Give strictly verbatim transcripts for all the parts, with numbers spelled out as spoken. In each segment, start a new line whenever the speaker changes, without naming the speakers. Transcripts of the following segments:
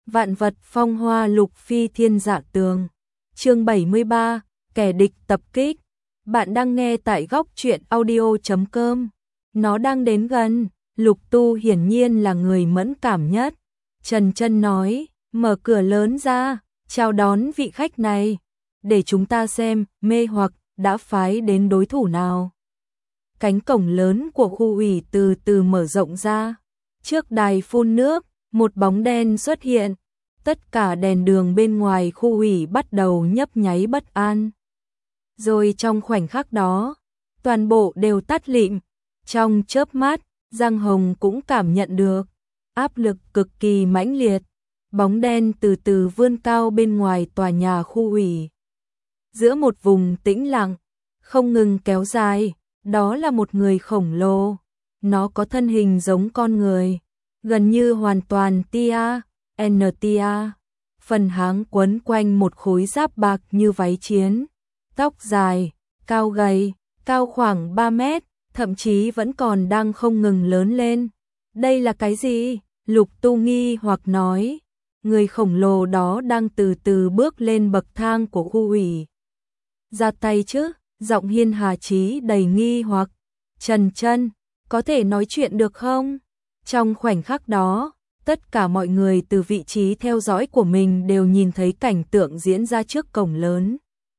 Vạn vật phong hoa lục phi thiên dạ tường. Chương bảy mươi ba, kẻ địch tập kích. Bạn đang nghe tại góc truyện audio chấm com. Nó đang đến gần, Lục Tu hiển nhiên là người mẫn cảm nhất. Trần Chân nói, mở cửa lớn ra, chào đón vị khách này, để chúng ta xem mê hoặc đã phái đến đối thủ nào. Cánh cổng lớn của khu ủy từ từ mở rộng ra. Trước đài phun nước, một bóng đen xuất hiện. Tất cả đèn đường bên ngoài khu ủy bắt đầu nhấp nháy bất an. Rồi trong khoảnh khắc đó, toàn bộ đều tắt lịm. Trong chớp mắt, Giang Hồng cũng cảm nhận được áp lực cực kỳ mãnh liệt. Bóng đen từ từ vươn cao bên ngoài tòa nhà khu ủy. Giữa một vùng tĩnh lặng, không ngừng kéo dài, đó là một người khổng lồ. Nó có thân hình giống con người, gần như hoàn toàn tia, en tia. Phần háng quấn quanh một khối giáp bạc như váy chiến. Tóc dài, cao gầy, cao khoảng ba mét, thậm chí vẫn còn đang không ngừng lớn lên. Đây là cái gì? Lục Tu nghi hoặc nói. Người khổng lồ đó đang từ từ bước lên bậc thang của khu ủy. Ra tay chứ? Giọng Hiên Hà Chí đầy nghi hoặc. Trần Chân, có thể nói chuyện được không? Trong khoảnh khắc đó, tất cả mọi người từ vị trí theo dõi của mình đều nhìn thấy cảnh tượng diễn ra trước cổng lớn.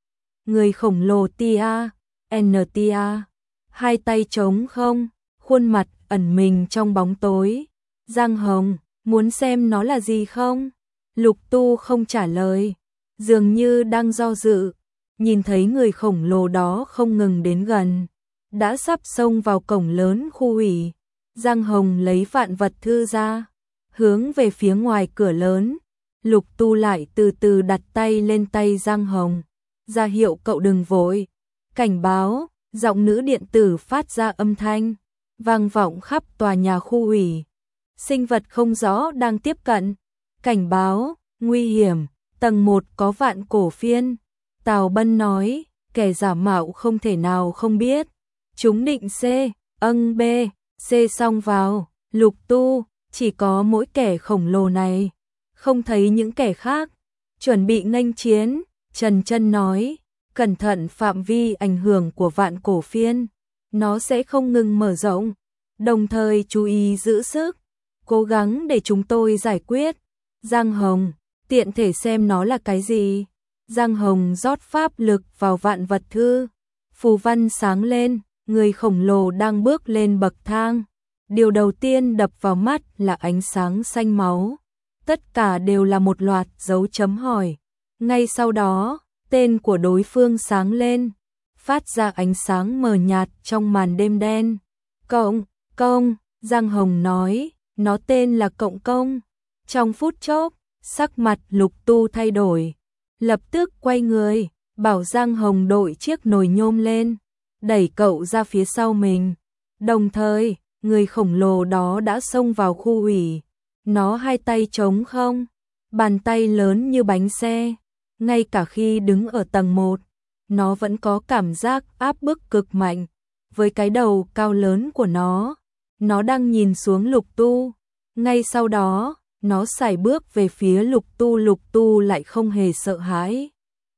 Người khổng lồ tia, en tia, hai tay trống không, khuôn mặt ẩn mình trong bóng tối. Giang Hồng, muốn xem nó là gì không? Lục Tu không trả lời, dường như đang do dự. Nhìn thấy người khổng lồ đó không ngừng đến gần, đã sắp xông vào cổng lớn khu ủy. Giang Hồng lấy vạn vật thư ra, hướng về phía ngoài cửa lớn. Lục Tu lại từ từ đặt tay lên tay Giang Hồng, ra hiệu cậu đừng vội. Cảnh báo, giọng nữ điện tử phát ra âm thanh, vang vọng khắp tòa nhà khu ủy. Sinh vật không rõ đang tiếp cận. Cảnh báo, nguy hiểm, tầng một có vạn cổ phiên. Tào Bân nói, kẻ giả mạo không thể nào không biết. Chúng định C, âng B, C xong vào. Lục Tu, chỉ có mỗi kẻ khổng lồ này, không thấy những kẻ khác. Chuẩn bị nghênh chiến. Trần Chân nói, cẩn thận phạm vi ảnh hưởng của vạn cổ phiên. Nó sẽ không ngừng mở rộng. Đồng thời chú ý giữ sức, cố gắng để chúng tôi giải quyết. Giang Hồng, tiện thể xem nó là cái gì. Giang Hồng rót pháp lực vào vạn vật thư. Phù văn sáng lên, người khổng lồ đang bước lên bậc thang. Điều đầu tiên đập vào mắt là ánh sáng xanh máu. Tất cả đều là một loạt dấu chấm hỏi. Ngay sau đó, tên của đối phương sáng lên, phát ra ánh sáng mờ nhạt trong màn đêm đen. Cộng, công, Giang Hồng nói, nó tên là Cộng Công. Trong phút chốc, sắc mặt Lục Tu thay đổi. Lập tức quay người, bảo Giang Hồng đội chiếc nồi nhôm lên, đẩy cậu ra phía sau mình. Đồng thời, người khổng lồ đó đã xông vào khu ủy. Nó hai tay trống không, bàn tay lớn như bánh xe. Ngay cả khi đứng ở tầng một, nó vẫn có cảm giác áp bức cực mạnh. Với cái đầu cao lớn của nó, nó đang nhìn xuống Lục Tu. Ngay sau đó, nó sải bước về phía Lục Tu. Lục Tu lại không hề sợ hãi.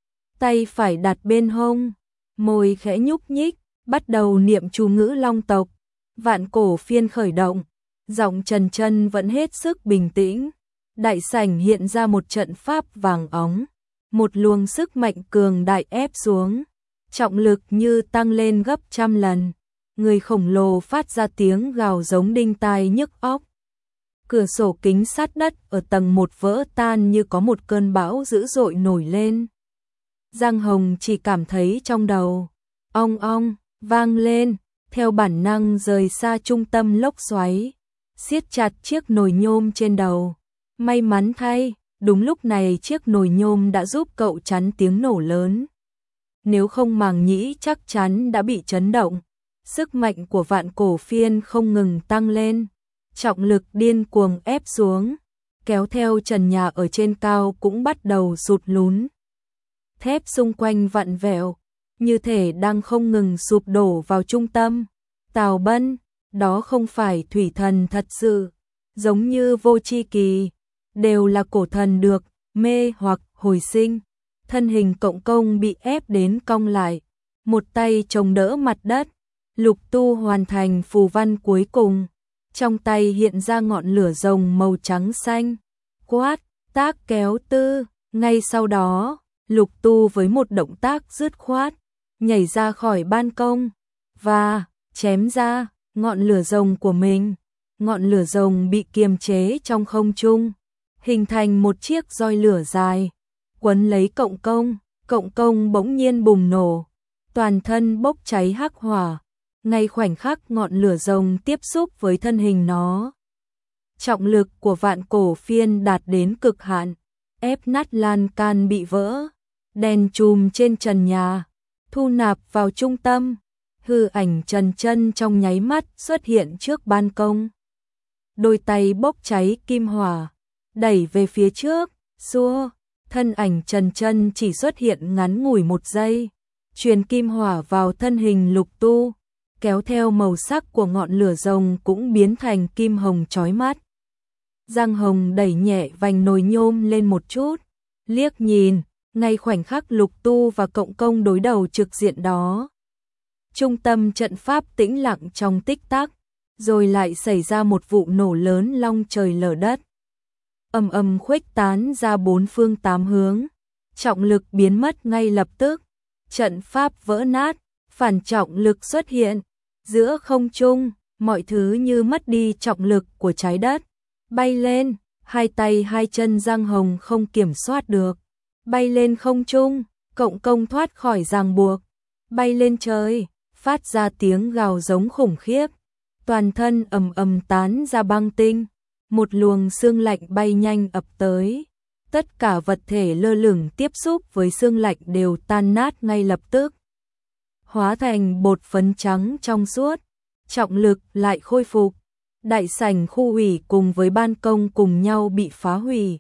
Tay phải đặt bên hông, môi khẽ nhúc nhích, bắt đầu niệm chú ngữ long tộc. Vạn cổ phiên khởi động, giọng Trần Chân vẫn hết sức bình tĩnh. Đại sảnh hiện ra một trận pháp vàng óng. Một luồng sức mạnh cường đại ép xuống, trọng lực như tăng lên gấp trăm lần. Người khổng lồ phát ra tiếng gào giống đinh tai nhức óc. Cửa sổ kính sát đất ở tầng một vỡ tan như có một cơn bão dữ dội nổi lên. Giang Hồng chỉ cảm thấy trong đầu ong ong vang lên, theo bản năng rời xa trung tâm lốc xoáy, siết chặt chiếc nồi nhôm trên đầu. May mắn thay, đúng lúc này chiếc nồi nhôm đã giúp cậu chắn tiếng nổ lớn. Nếu không màng nhĩ chắc chắn đã bị chấn động. Sức mạnh của vạn cổ phiên không ngừng tăng lên. Trọng lực điên cuồng ép xuống, kéo theo trần nhà ở trên cao cũng bắt đầu sụt lún. Thép xung quanh vặn vẹo, như thể đang không ngừng sụp đổ vào trung tâm. Tào Bân, đó không phải thủy thần thật sự, giống như Vô Chi Kỳ. đều là cổ thần được mê hoặc hồi sinh. Thân hình Cộng Công bị ép đến cong lại, một tay chống đỡ mặt đất. Lục Tu hoàn thành phù văn cuối cùng, trong tay hiện ra ngọn lửa rồng màu trắng xanh. Quát, tác kéo tư, ngay sau đó, Lục Tu với một động tác dứt khoát, nhảy ra khỏi ban công và chém ra ngọn lửa rồng của mình. Ngọn lửa rồng bị kiềm chế trong không trung, hình thành một chiếc roi lửa dài, quấn lấy Cộng Công. Cộng Công bỗng nhiên bùng nổ, toàn thân bốc cháy hắc hỏa. Ngay khoảnh khắc ngọn lửa rồng tiếp xúc với thân hình nó, trọng lực của vạn cổ phiên đạt đến cực hạn, ép nát lan can bị vỡ, đèn chùm trên trần nhà thu nạp vào trung tâm. Hư ảnh Trần Chân trong nháy mắt xuất hiện trước ban công, đôi tay bốc cháy kim hỏa, đẩy về phía trước, xua. Thân ảnh Trần Chân chỉ xuất hiện ngắn ngủi một giây, truyền kim hỏa vào thân hình Lục Tu, kéo theo màu sắc của ngọn lửa rồng cũng biến thành kim hồng chói mắt. Giang Hồng đẩy nhẹ vành nồi nhôm lên một chút, liếc nhìn, ngay khoảnh khắc Lục Tu và Cộng Công đối đầu trực diện đó. Trung tâm trận pháp tĩnh lặng trong tích tắc, rồi lại xảy ra một vụ nổ lớn long trời lở đất. Ầm ầm khuếch tán ra bốn phương tám hướng, trọng lực biến mất ngay lập tức, trận pháp vỡ nát, phản trọng lực xuất hiện. Giữa không trung, mọi thứ như mất đi trọng lực của trái đất, bay lên, hai tay hai chân Giang Hồng không kiểm soát được, bay lên không trung. Cộng Công thoát khỏi ràng buộc, bay lên trời, phát ra tiếng gào giống khủng khiếp, toàn thân ầm ầm tán ra băng tinh, một luồng sương lạnh bay nhanh ập tới, tất cả vật thể lơ lửng tiếp xúc với sương lạnh đều tan nát ngay lập tức, hóa thành bột phấn trắng trong suốt. Trọng lực lại khôi phục, đại sảnh khu hủy cùng với ban công cùng nhau bị phá hủy.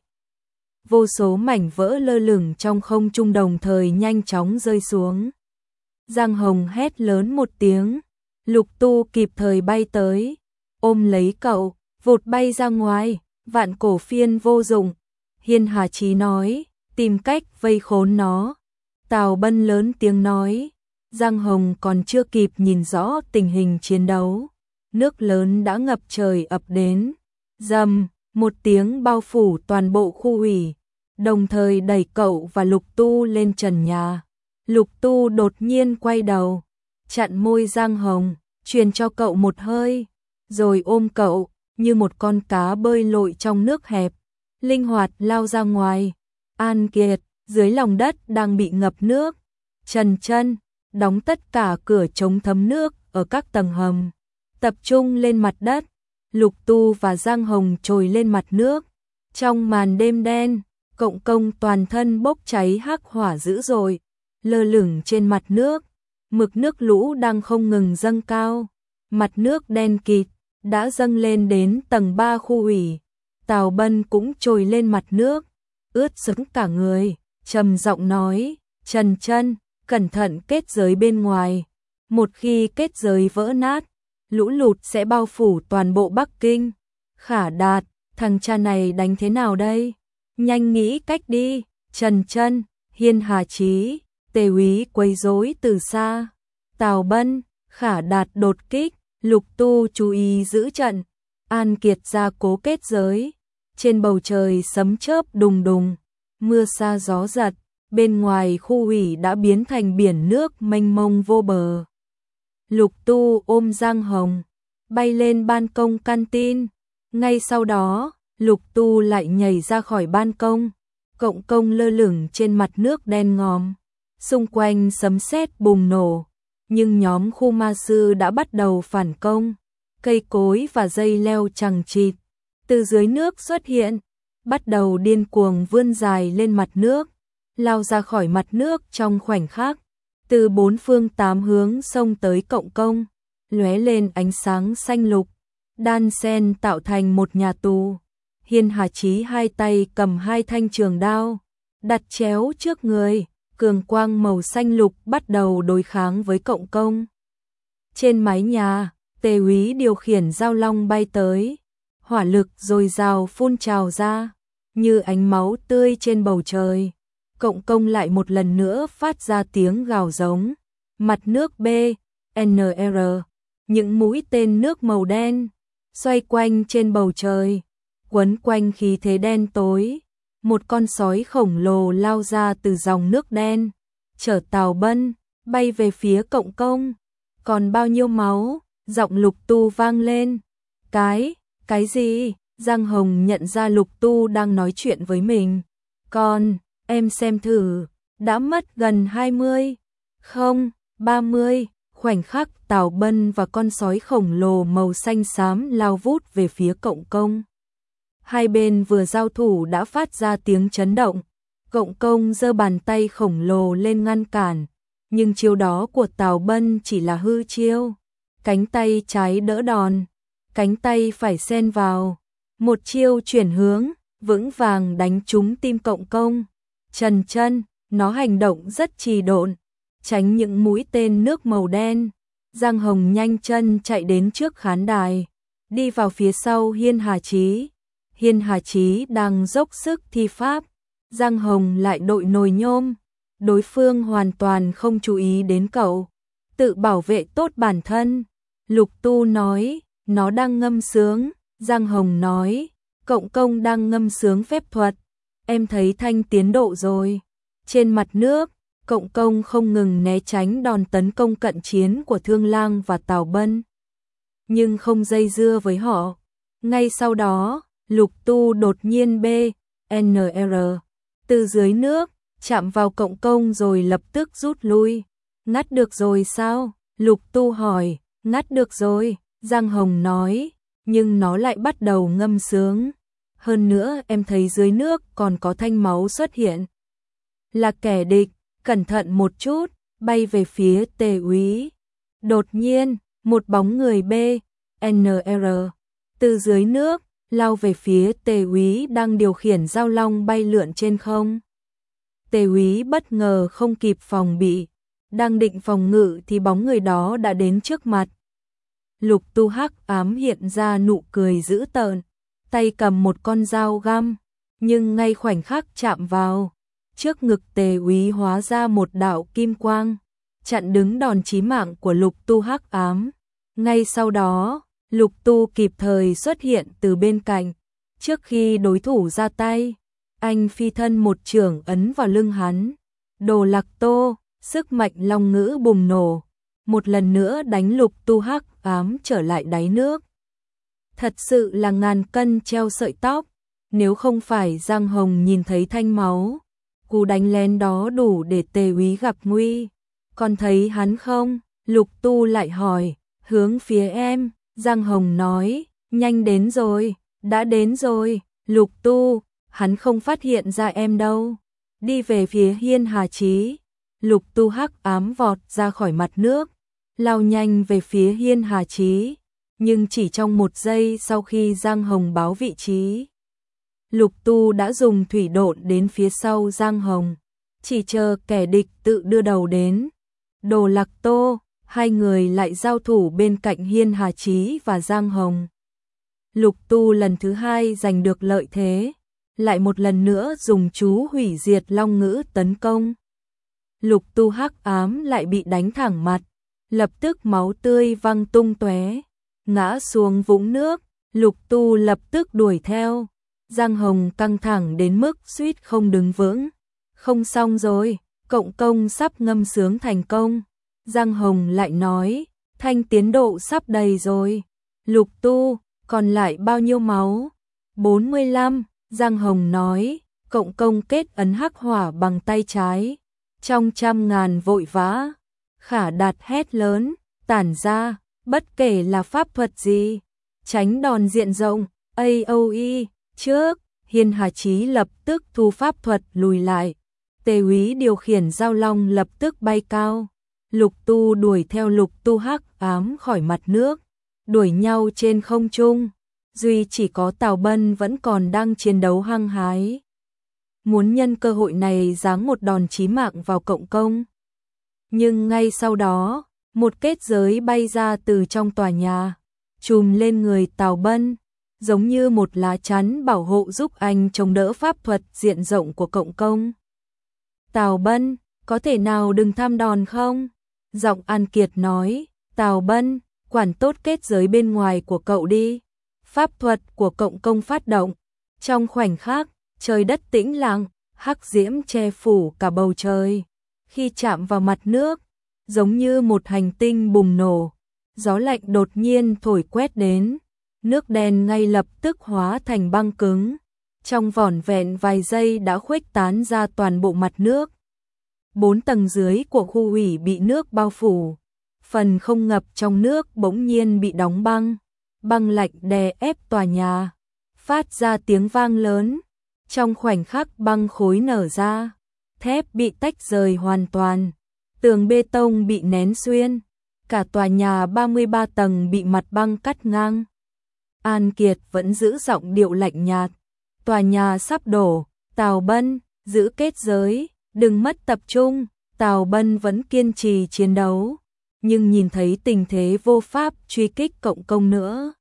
Vô số mảnh vỡ lơ lửng trong không trung đồng thời nhanh chóng rơi xuống. Giang Hồng hét lớn một tiếng, Lục Tu kịp thời bay tới, ôm lấy cậu, vụt bay ra ngoài. Vạn cổ phiên vô dụng, Hiên Hà Chí nói, tìm cách vây khốn nó. Tào Bân lớn tiếng nói. Giang Hồng còn chưa kịp nhìn rõ tình hình chiến đấu, nước lớn đã ngập trời ập đến, rầm, một tiếng bao phủ toàn bộ khu hủy, đồng thời đẩy cậu và Lục Tu lên trần nhà. Lục Tu đột nhiên quay đầu, chặn môi Giang Hồng, truyền cho cậu một hơi, rồi ôm cậu như một con cá bơi lội trong nước hẹp, linh hoạt lao ra ngoài. An Kiệt, dưới lòng đất đang bị ngập nước. Trần Chân đóng tất cả cửa chống thấm nước ở các tầng hầm, tập trung lên mặt đất. Lục Tu và Giang Hồng trồi lên mặt nước. Trong màn đêm đen, Cộng Công toàn thân bốc cháy hắc hỏa dữ dội, lơ lửng trên mặt nước. Mực nước lũ đang không ngừng dâng cao, mặt nước đen kịt đã dâng lên đến tầng ba khu hủy. Tào Bân cũng trồi lên mặt nước, ướt sũng cả người, trầm giọng nói, Trần Chân, cẩn thận kết giới bên ngoài. Một khi kết giới vỡ nát, lũ lụt sẽ bao phủ toàn bộ Bắc Kinh. Khả Đạt, thằng cha này đánh thế nào đây? Nhanh nghĩ cách đi. Trần Chân, Hiên Hà Chí, Tề Úy quấy rối từ xa. Tào Bân, Khả Đạt đột kích. Lục Tu chú ý giữ trận. An Kiệt ra cố kết giới. Trên bầu trời sấm chớp đùng đùng, mưa sa gió giật. Bên ngoài khu hủy đã biến thành biển nước mênh mông vô bờ. Lục Tu ôm Giang Hồng, bay lên ban công canteen. Ngay sau đó, Lục Tu lại nhảy ra khỏi ban công. Cộng Công lơ lửng trên mặt nước đen ngòm, xung quanh sấm sét bùng nổ. Nhưng nhóm khu ma sư đã bắt đầu phản công. Cây cối và dây leo chằng chịt từ dưới nước xuất hiện, bắt đầu điên cuồng vươn dài lên mặt nước, lao ra khỏi mặt nước trong khoảnh khắc. Từ bốn phương tám hướng xông tới Cộng Công, lóe lên ánh sáng xanh lục, đan sen tạo thành một nhà tù. Hiên Hà Chí hai tay cầm hai thanh trường đao, đặt chéo trước người, cường quang màu xanh lục bắt đầu đối kháng với Cộng Công. Trên mái nhà, Tề Úy điều khiển giao long bay tới, hỏa lực dồi dào phun trào ra, như ánh máu tươi trên bầu trời. Cộng công lại một lần nữa phát ra tiếng gào giống. Mặt nước B, N R, những mũi tên nước màu đen, xoay quanh trên bầu trời, quấn quanh khí thế đen tối. Một con sói khổng lồ lao ra từ dòng nước đen, chở Tào Bân, bay về phía cộng công. Còn bao nhiêu máu? Giọng Lục Tu vang lên. Cái, cái gì? Giang Hồng nhận ra Lục Tu đang nói chuyện với mình. Con, em xem thử, đã mất gần hai mươi, không, ba mươi. Khoảnh khắc Tào Bân và con sói khổng lồ màu xanh xám lao vút về phía cộng công. Hai bên vừa giao thủ đã phát ra tiếng chấn động. Cộng công giơ bàn tay khổng lồ lên ngăn cản, nhưng chiêu đó của Tào Bân chỉ là hư chiêu. Cánh tay trái đỡ đòn, cánh tay phải xen vào, một chiêu chuyển hướng, vững vàng đánh trúng tim cộng công. Trần chân, nó hành động rất trì độn, tránh những mũi tên nước màu đen. Giang Hồng nhanh chân chạy đến trước khán đài, đi vào phía sau Hiên Hà Chí. Hiên Hà Chí đang dốc sức thi pháp, Giang Hồng lại đội nồi nhôm. Đối phương hoàn toàn không chú ý đến cậu, tự bảo vệ tốt bản thân. Lục Tu nói, nó đang ngâm sướng. Giang Hồng nói, cộng công đang ngâm sướng phép thuật. Em thấy thanh tiến độ rồi. Trên mặt nước, cộng công không ngừng né tránh đòn tấn công cận chiến của Thương Lang và Tào Bân, nhưng không dây dưa với họ. Ngay sau đó, Lục Tu đột nhiên B, N R, từ dưới nước, chạm vào cộng công rồi lập tức rút lui. Ngắt được rồi sao? Lục Tu hỏi. Ngắt được rồi, Giang Hồng nói, nhưng nó lại bắt đầu ngâm sướng. Hơn nữa em thấy dưới nước còn có thanh máu xuất hiện. Là kẻ địch, cẩn thận một chút, bay về phía Tề úy. Đột nhiên, một bóng người B, N R, từ dưới nước, lao về phía Tề úy đang điều khiển giao long bay lượn trên không. Tề úy bất ngờ không kịp phòng bị, đang định phòng ngự thì bóng người đó đã đến trước mặt. Lục Tu hắc ám hiện ra nụ cười dữ tợn, tay cầm một con dao găm, nhưng ngay khoảnh khắc chạm vào, trước ngực Tề úy hóa ra một đạo kim quang, chặn đứng đòn chí mạng của Lục Tu hắc ám. Ngay sau đó, Lục Tu kịp thời xuất hiện từ bên cạnh, trước khi đối thủ ra tay, anh phi thân một chưởng ấn vào lưng hắn. Đồ Lạc Tô, sức mạnh long ngữ bùng nổ, một lần nữa đánh Lục Tu hắc ám trở lại đáy nước. Thật sự là ngàn cân treo sợi tóc, nếu không phải Giang Hồng nhìn thấy thanh máu, cú đánh lén đó đủ để Tề úy gặp nguy. Còn thấy hắn không? Lục Tu lại hỏi. Hướng phía em, Giang Hồng nói, nhanh đến rồi, đã đến rồi. Lục Tu, hắn không phát hiện ra em đâu. Đi về phía Hiên Hà Chí. Lục Tu hắc ám vọt ra khỏi mặt nước, lao nhanh về phía Hiên Hà Chí, nhưng chỉ trong một giây sau khi Giang Hồng báo vị trí, Lục Tu đã dùng thủy độn đến phía sau Giang Hồng, chỉ chờ kẻ địch tự đưa đầu đến. Đồ Lạc Tô, hai người lại giao thủ bên cạnh Hiên Hà Chí và Giang Hồng. Lục Tu lần thứ hai giành được lợi thế, lại một lần nữa dùng chú hủy diệt long ngữ tấn công. Lục Tu hắc ám lại bị đánh thẳng mặt, lập tức máu tươi văng tung tóe, ngã xuống vũng nước. Lục Tu lập tức đuổi theo. Giang Hồng căng thẳng đến mức suýt không đứng vững. Không xong rồi, cộng công sắp ngâm sướng thành công. Giang Hồng lại nói, thanh tiến độ sắp đầy rồi. Lục Tu, còn lại bao nhiêu máu? bốn mươi lăm, Giang Hồng nói, cộng công kết ấn hắc hỏa bằng tay trái. Trong trăm ngàn vội vã, Khả Đạt hét lớn, tản ra, bất kể là pháp thuật gì, tránh đòn diện rộng. a o e, trước, Hiên Hà Chí lập tức thu pháp thuật lùi lại. Tề úy điều khiển giao long lập tức bay cao. Lục Tu đuổi theo Lục Tu hắc ám khỏi mặt nước, đuổi nhau trên không trung. Duy chỉ có Tào Bân vẫn còn đang chiến đấu hăng hái, muốn nhân cơ hội này giáng một đòn chí mạng vào cộng công. Nhưng ngay sau đó, một kết giới bay ra từ trong tòa nhà, trùm lên người Tào Bân. giống như một lá chắn bảo hộ giúp anh chống đỡ pháp thuật diện rộng của cộng công. Tào Bân, có thể nào đừng tham đòn không? Giọng An Kiệt nói, Tào Bân, quản tốt kết giới bên ngoài của cậu đi. Pháp thuật của cộng công phát động. Trong khoảnh khắc, trời đất tĩnh lặng, hắc diễm che phủ cả bầu trời. Khi chạm vào mặt nước, giống như một hành tinh bùng nổ, gió lạnh đột nhiên thổi quét đến, nước đen ngay lập tức hóa thành băng cứng, trong vỏn vẹn vài giây đã khuếch tán ra toàn bộ mặt nước. Bốn tầng dưới của khu ủy bị nước bao phủ, phần không ngập trong nước bỗng nhiên bị đóng băng, băng lạnh đè ép tòa nhà, phát ra tiếng vang lớn, trong khoảnh khắc băng khối nở ra, thép bị tách rời hoàn toàn, tường bê tông bị nén xuyên, cả tòa nhà ba mươi ba tầng bị mặt băng cắt ngang. An Kiệt vẫn giữ giọng điệu lạnh nhạt, tòa nhà sắp đổ, Tào Bân, giữ kết giới, đừng mất tập trung. Tào Bân vẫn kiên trì chiến đấu, nhưng nhìn thấy tình thế vô pháp truy kích cộng công nữa,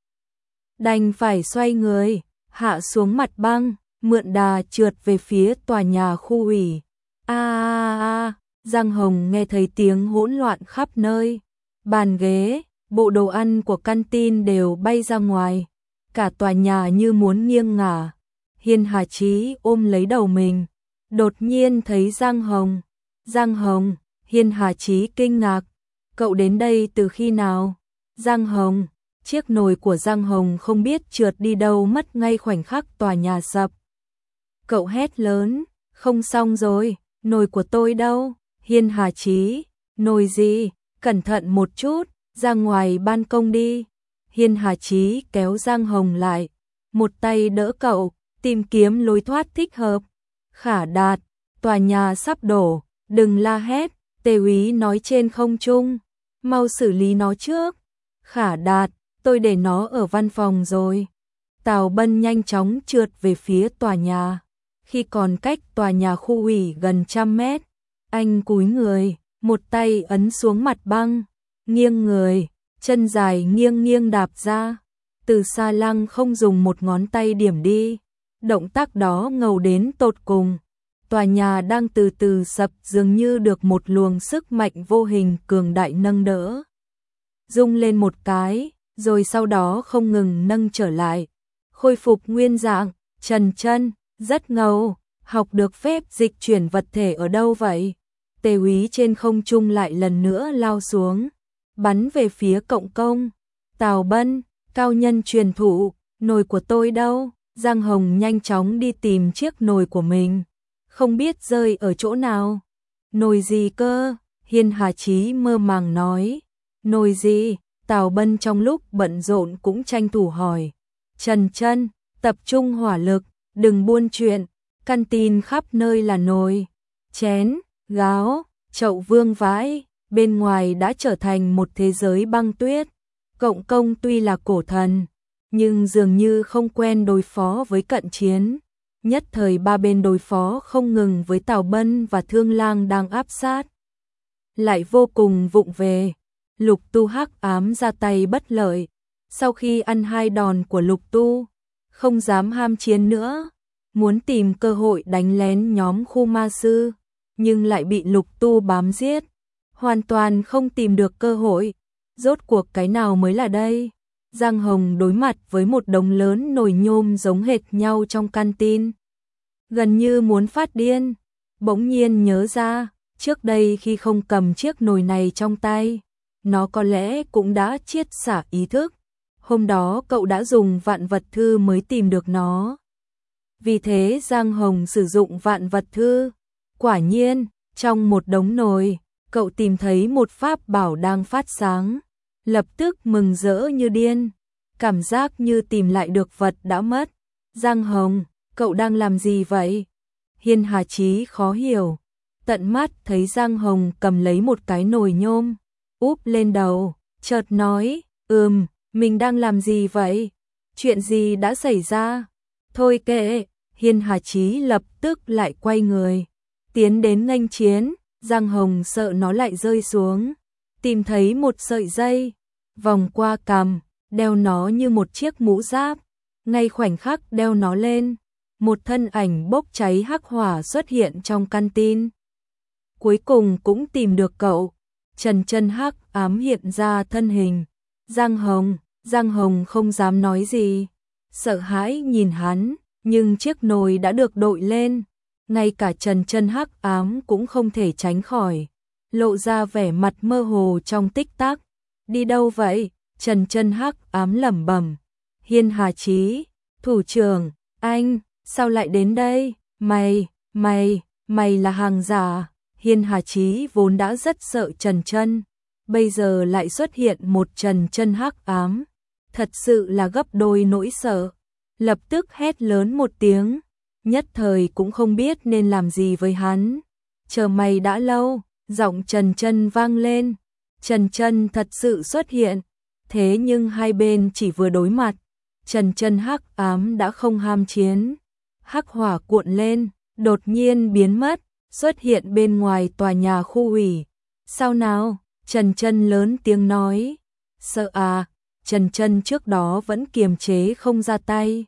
đành phải xoay người, hạ xuống mặt băng, mượn đà trượt về phía tòa nhà khu ủy. A a a, Giang Hồng nghe thấy tiếng hỗn loạn khắp nơi, bàn ghế, bộ đồ ăn của canteen đều bay ra ngoài, cả tòa nhà như muốn nghiêng ngả. Hiên Hà Chí ôm lấy đầu mình, đột nhiên thấy Giang Hồng. Giang Hồng, Hiên Hà Chí kinh ngạc, cậu đến đây từ khi nào? Giang Hồng, chiếc nồi của Giang Hồng không biết trượt đi đâu mất ngay khoảnh khắc tòa nhà sập. Cậu hét lớn, không xong rồi, nồi của tôi đâu? Hiên Hà Chí, nồi gì? Cẩn thận một chút, ra ngoài ban công đi. Hiên Hà Chí kéo Giang Hồng lại, một tay đỡ cậu, tìm kiếm lối thoát thích hợp. Khả Đạt, tòa nhà sắp đổ, đừng la hét, Tề úy nói trên không trung, mau xử lý nó trước. Khả Đạt, tôi để nó ở văn phòng rồi. Tào Bân nhanh chóng trượt về phía tòa nhà. Khi còn cách tòa nhà khu ủy gần trăm mét, anh cúi người, một tay ấn xuống mặt băng, nghiêng người, chân dài nghiêng nghiêng đạp ra. Từ xa lăng không dùng một ngón tay điểm đi. Động tác đó ngầu đến tột cùng. Tòa nhà đang từ từ sập dường như được một luồng sức mạnh vô hình cường đại nâng đỡ. Rung lên một cái, rồi sau đó không ngừng nâng trở lại. Khôi phục nguyên dạng, Trần Chân, rất ngầu, học được phép dịch chuyển vật thể ở đâu vậy? Tề úy trên không trung lại lần nữa lao xuống, bắn về phía cộng công. Tào Bân, cao nhân truyền thụ, nồi của tôi đâu? Giang Hồng nhanh chóng đi tìm chiếc nồi của mình, không biết rơi ở chỗ nào. Nồi gì cơ? Hiên Hà Chí mơ màng nói. Nồi gì? Tào Bân trong lúc bận rộn cũng tranh thủ hỏi. Trần Chân, tập trung hỏa lực, đừng buôn chuyện, canteen khắp nơi là nồi, chén, gáo, chậu vương vãi, bên ngoài đã trở thành một thế giới băng tuyết. Cộng công tuy là cổ thần, nhưng dường như không quen đối phó với cận chiến. Nhất thời ba bên đối phó không ngừng với Tào Bân và Thương Lang đang áp sát. Lại vô cùng vụng về. Lục Tu hắc ám ra tay bất lợi. Sau khi ăn hai đòn của Lục Tu, không dám ham chiến nữa, muốn tìm cơ hội đánh lén nhóm khu ma sư, nhưng lại bị Lục Tu bám giết, hoàn toàn không tìm được cơ hội. Rốt cuộc cái nào mới là đây? Giang Hồng đối mặt với một đống lớn nồi nhôm giống hệt nhau trong canteen, gần như muốn phát điên. Bỗng nhiên nhớ ra, trước đây khi không cầm chiếc nồi này trong tay, nó có lẽ cũng đã chiết xả ý thức. Hôm đó cậu đã dùng vạn vật thư mới tìm được nó. Vì thế Giang Hồng sử dụng vạn vật thư. Quả nhiên, trong một đống nồi, cậu tìm thấy một pháp bảo đang phát sáng. Lập tức mừng rỡ như điên, cảm giác như tìm lại được vật đã mất. Giang Hồng, cậu đang làm gì vậy? Hiên Hà Chí khó hiểu, tận mắt thấy Giang Hồng cầm lấy một cái nồi nhôm, úp lên đầu, chợt nói, ừm, mình đang làm gì vậy? Chuyện gì đã xảy ra? Thôi kệ. Hiên Hà Chí lập tức lại quay người, tiến đến nghênh chiến. Giang Hồng sợ nó lại rơi xuống, tìm thấy một sợi dây, vòng qua cằm, đeo nó như một chiếc mũ giáp. ngay khoảnh khắc đeo nó lên, một thân ảnh bốc cháy hắc hỏa xuất hiện trong căn tin. Cuối cùng cũng tìm được cậu. Trần Chân hắc ám hiện ra thân hình. Giang Hồng, Giang Hồng không dám nói gì, sợ hãi nhìn hắn, nhưng chiếc nồi đã được đội lên, ngay cả Trần Chân hắc ám cũng không thể tránh khỏi, lộ ra vẻ mặt mơ hồ trong tích tắc. Đi đâu vậy? Trần Chân hắc ám lẩm bẩm. Hiên Hà Chí, thủ trưởng, anh, sao lại đến đây? Mày, mày, mày là hàng giả. Hiên Hà Chí vốn đã rất sợ Trần Chân, bây giờ lại xuất hiện một Trần Chân hắc ám, thật sự là gấp đôi nỗi sợ, lập tức hét lớn một tiếng, nhất thời cũng không biết nên làm gì với hắn. Chờ mày đã lâu, giọng Trần Chân vang lên. Trần Chân thật sự xuất hiện, thế nhưng hai bên chỉ vừa đối mặt, Trần Chân hắc ám đã không ham chiến, hắc hỏa cuộn lên, đột nhiên biến mất, xuất hiện bên ngoài tòa nhà khu ủy. Sao nào? Trần Chân lớn tiếng nói. Sợ à? Trần Chân trước đó vẫn kiềm chế không ra tay.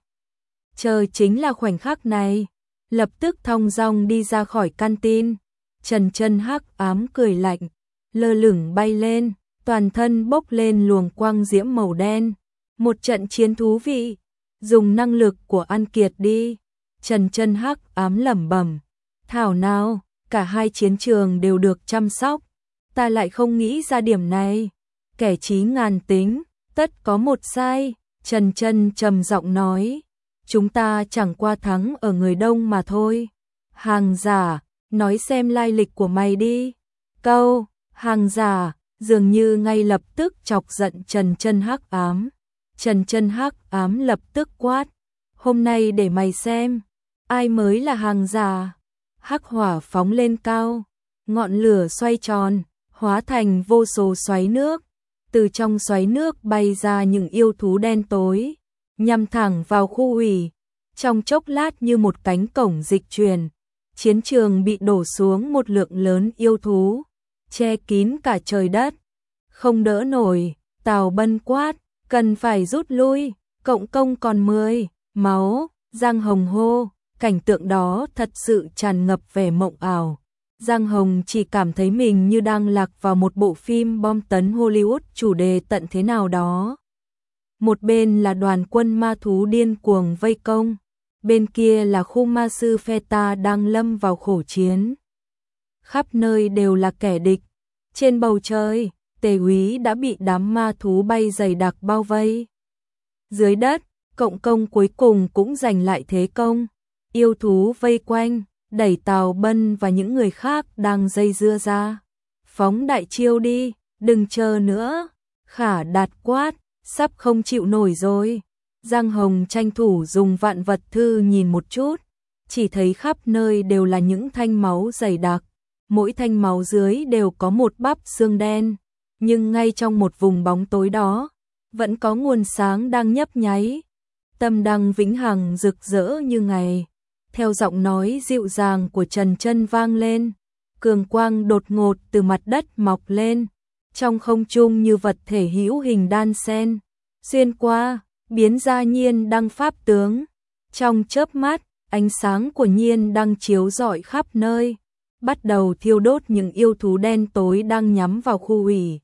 Chờ chính là khoảnh khắc này, lập tức thong dong đi ra khỏi căn tin. Trần Chân hắc ám cười lạnh, lơ lửng bay lên, toàn thân bốc lên luồng quang diễm màu đen. Một trận chiến thú vị, dùng năng lực của An Kiệt đi. Trần Chân hắc ám lẩm bẩm. Thảo nào, cả hai chiến trường đều được chăm sóc, ta lại không nghĩ ra điểm này. Kẻ trí ngàn tính, tất có một sai. Trần Chân trầm giọng nói, chúng ta chẳng qua thắng ở người đông mà thôi. Hàng giả, nói xem lai lịch của mày đi. Câu, hàng giả, dường như ngay lập tức chọc giận Trần Chân hắc ám. Trần Chân hắc ám lập tức quát, hôm nay để mày xem, ai mới là hàng giả. Hắc hỏa phóng lên cao, ngọn lửa xoay tròn, hóa thành vô số xoáy nước. Từ trong xoáy nước bay ra những yêu thú đen tối, nhằm thẳng vào khu ủy. Trong chốc lát như một cánh cổng dịch chuyển, chiến trường bị đổ xuống một lượng lớn yêu thú, che kín cả trời đất. Không đỡ nổi, Tào Bân quát, cần phải rút lui, cộng công còn mười, máu. Giang Hồng hô. Cảnh tượng đó thật sự tràn ngập vẻ mộng ảo. Giang Hồng chỉ cảm thấy mình như đang lạc vào một bộ phim bom tấn Hollywood chủ đề tận thế nào đó. Một bên là đoàn quân ma thú điên cuồng vây công, bên kia là khu ma sư Pheta đang lâm vào khổ chiến. Khắp nơi đều là kẻ địch. Trên bầu trời, Tề Úy đã bị đám ma thú bay dày đặc bao vây. Dưới đất, cộng công cuối cùng cũng giành lại thế công. Yêu thú vây quanh, đẩy Tào Bân và những người khác đang dây dưa ra. Phóng đại chiêu đi, đừng chờ nữa. Khả Đạt quát, sắp không chịu nổi rồi. Giang Hồng tranh thủ dùng vạn vật thư nhìn một chút, chỉ thấy khắp nơi đều là những thanh máu dày đặc. Mỗi thanh máu dưới đều có một bắp xương đen, nhưng ngay trong một vùng bóng tối đó, vẫn có nguồn sáng đang nhấp nháy. Tâm đăng vĩnh hằng rực rỡ như ngày. Theo giọng nói dịu dàng của Trần Chân vang lên, cường quang đột ngột từ mặt đất mọc lên, trong không trung như vật thể hữu hình đan sen, xuyên qua, biến ra nhiên đăng pháp tướng. Trong chớp mắt, ánh sáng của nhiên đăng chiếu rọi khắp nơi, bắt đầu thiêu đốt những yêu thú đen tối đang nhắm vào khu ủy.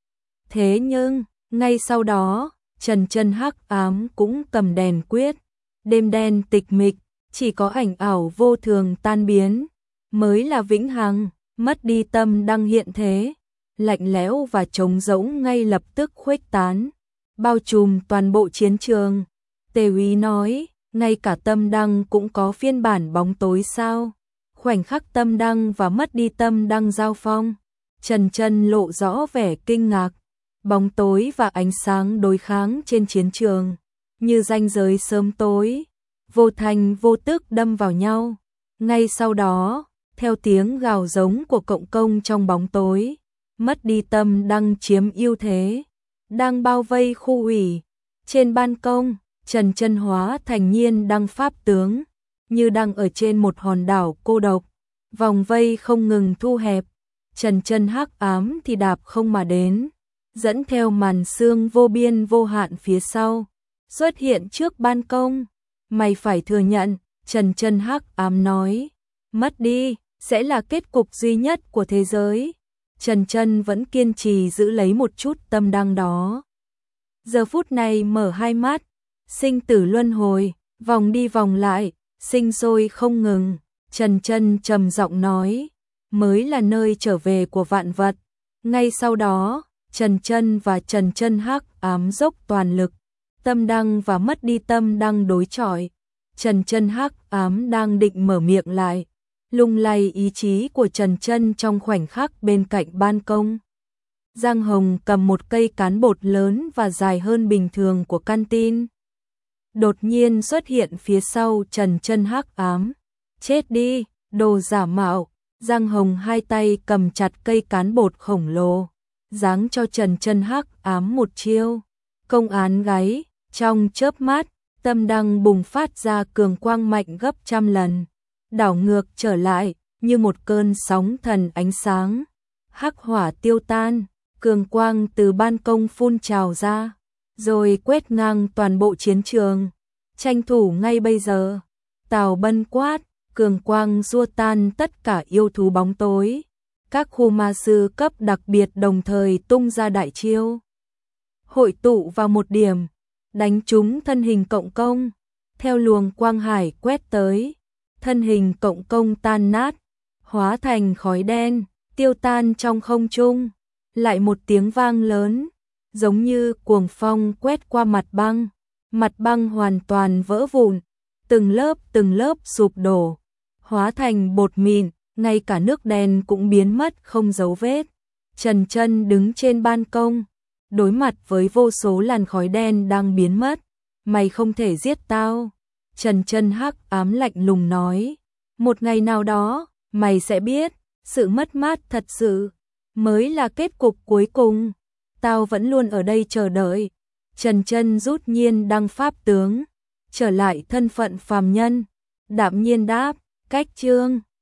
Thế nhưng, ngay sau đó, Trần Chân hắc ám cũng cầm đèn quyết, đêm đen tịch mịch, chỉ có ảnh ảo vô thường tan biến, mới là vĩnh hằng. Mất đi tâm đăng hiện thế, lạnh lẽo và trống rỗng ngay lập tức khuếch tán, bao trùm toàn bộ chiến trường. Tề Úy nói, ngay cả tâm đăng cũng có phiên bản bóng tối sao? Khoảnh khắc tâm đăng và mất đi tâm đăng giao phong, Trần Chân lộ rõ vẻ kinh ngạc. Bóng tối và ánh sáng đối kháng trên chiến trường, như ranh giới sớm tối, vô thành vô tức đâm vào nhau. Ngay sau đó, theo tiếng gào giống của cộng công trong bóng tối, mất đi tâm đăng chiếm ưu thế, đang bao vây khu ủy. Trên ban công, Trần Chân hóa thành nhiên đăng pháp tướng, như đang ở trên một hòn đảo cô độc, vòng vây không ngừng thu hẹp. Trần Chân hắc ám thì đạp không mà đến, dẫn theo màn sương vô biên vô hạn phía sau, xuất hiện trước ban công. Mày phải thừa nhận, Trần Chân hắc ám nói, mất đi sẽ là kết cục duy nhất của thế giới. Trần Chân vẫn kiên trì giữ lấy một chút tâm đăng đó. Giờ phút này mở hai mắt, sinh tử luân hồi, vòng đi vòng lại, sinh sôi không ngừng. Trần Chân trầm giọng nói, mới là nơi trở về của vạn vật. Ngay sau đó, Trần Chân và Trần Chân hắc ám dốc toàn lực, tâm đăng và mất đi tâm đăng đối chọi. Trần Chân hắc ám đang định mở miệng lại, lung lay ý chí của Trần Chân trong khoảnh khắc bên cạnh ban công. Giang Hồng cầm một cây cán bột lớn và dài hơn bình thường của canteen. Đột nhiên xuất hiện phía sau Trần Chân hắc ám. Chết đi, đồ giả mạo. Giang Hồng hai tay cầm chặt cây cán bột khổng lồ, giáng cho Trần Chân hắc ám một chiêu. Công án gáy, trong chớp mắt, tâm đăng bùng phát ra cường quang mạnh gấp trăm lần, đảo ngược trở lại như một cơn sóng thần ánh sáng. Hắc hỏa tiêu tan, cường quang từ ban công phun trào ra, rồi quét ngang toàn bộ chiến trường. Tranh thủ ngay bây giờ. Tào Bân quát, cường quang xua tan tất cả yêu thú bóng tối. Các khu ma sư cấp đặc biệt đồng thời tung ra đại chiêu, hội tụ vào một điểm, đánh trúng thân hình cộng công. Theo luồng quang hải quét tới, thân hình cộng công tan nát, hóa thành khói đen, tiêu tan trong không trung. Lại một tiếng vang lớn, giống như cuồng phong quét qua mặt băng, mặt băng hoàn toàn vỡ vụn, từng lớp từng lớp sụp đổ, hóa thành bột mịn, ngay cả nước đen cũng biến mất không dấu vết. Trần Chân đứng trên ban công, đối mặt với vô số làn khói đen đang biến mất. Mày không thể giết tao. Trần Chân hắc ám lạnh lùng nói, một ngày nào đó, mày sẽ biết, sự mất mát thật sự mới là kết cục cuối cùng. Tao vẫn luôn ở đây chờ đợi. Trần Chân rút nhiên đăng pháp tướng, trở lại thân phận phàm nhân, đạm nhiên đáp, cách chương